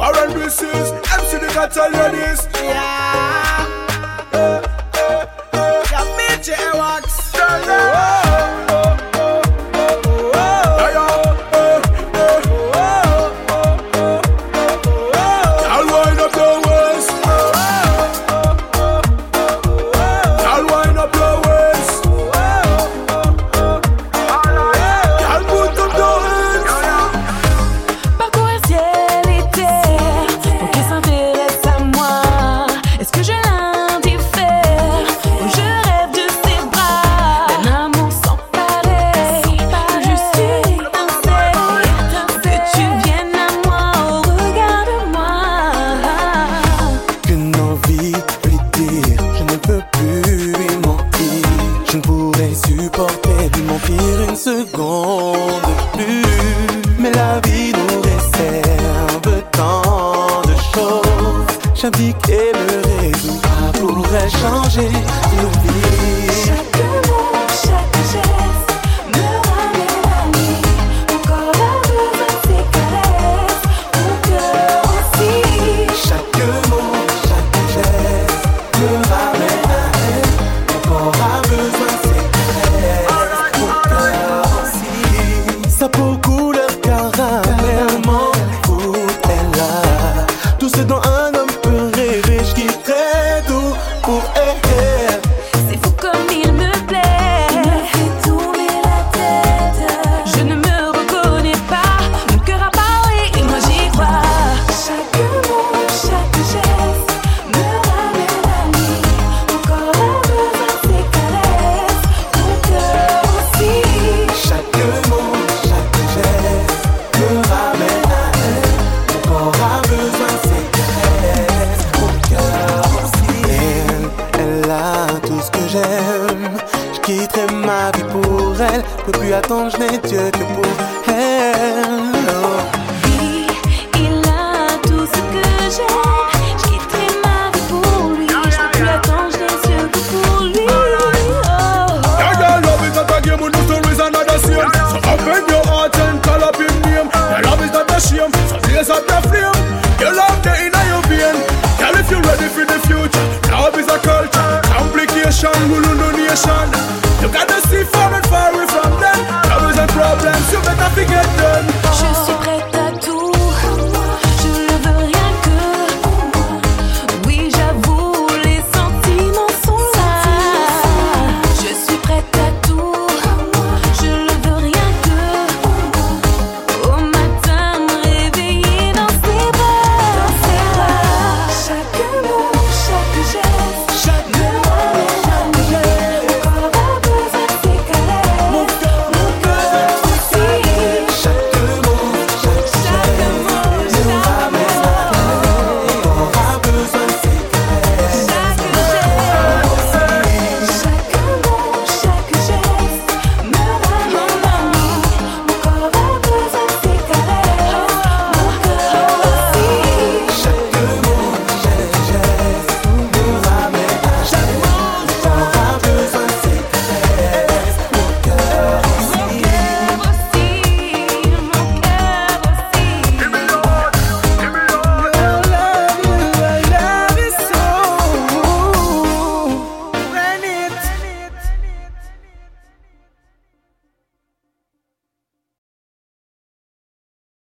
R&B's, MC the Catalanist. Yeah. Yeah, BJ Wax. I'll wind up your waist. I'll wind up your waist. I'll put them down. Parcourir ciel et terre pour qu'il s'intéresse à moi. Est-ce que je l'indiffère ou je rêve de ses bras? D'un amour sans pareil, je suis étincelle. Que tu viennes à moi, oh regarde-moi. Qu'une envie lui dire, je ne peux plus lui mentir. Je ne pourrais supporter lui mentir une seconde plus. Mais la vie nous réserve tant de choses. J'indique et le résultat pourrait changer nos vies. Chaque mot, chaque geste me ramène à lui. Mon corps a besoin de ses caresses, mon cœur aussi. Chaque mot, chaque geste me ramène à elle. Mon corps a besoin de ses caresses, mon cœur aussi. Sa peau couleur caramel m'en fout, elle a tout ce dont un homme peut rêver. Je quitterais tout pour elle. C'est fou comme il me plaît. Il me fait tourner la tête. Je ne me reconnais pas. Mon cœur a parlé et moi j'y crois. Chaque mot, chaque geste me ramène à lui. Mon corps a besoin de ses caresses, mon cœur aussi. Chaque mot, chaque geste me ramène à elle. Mon corps a besoin de ses caresses, mon cœur aussi. Elle a tout ce que j'aime. Je quitterai ma vie pour elle. Peux plus attendre, je n'ai Dieu que pour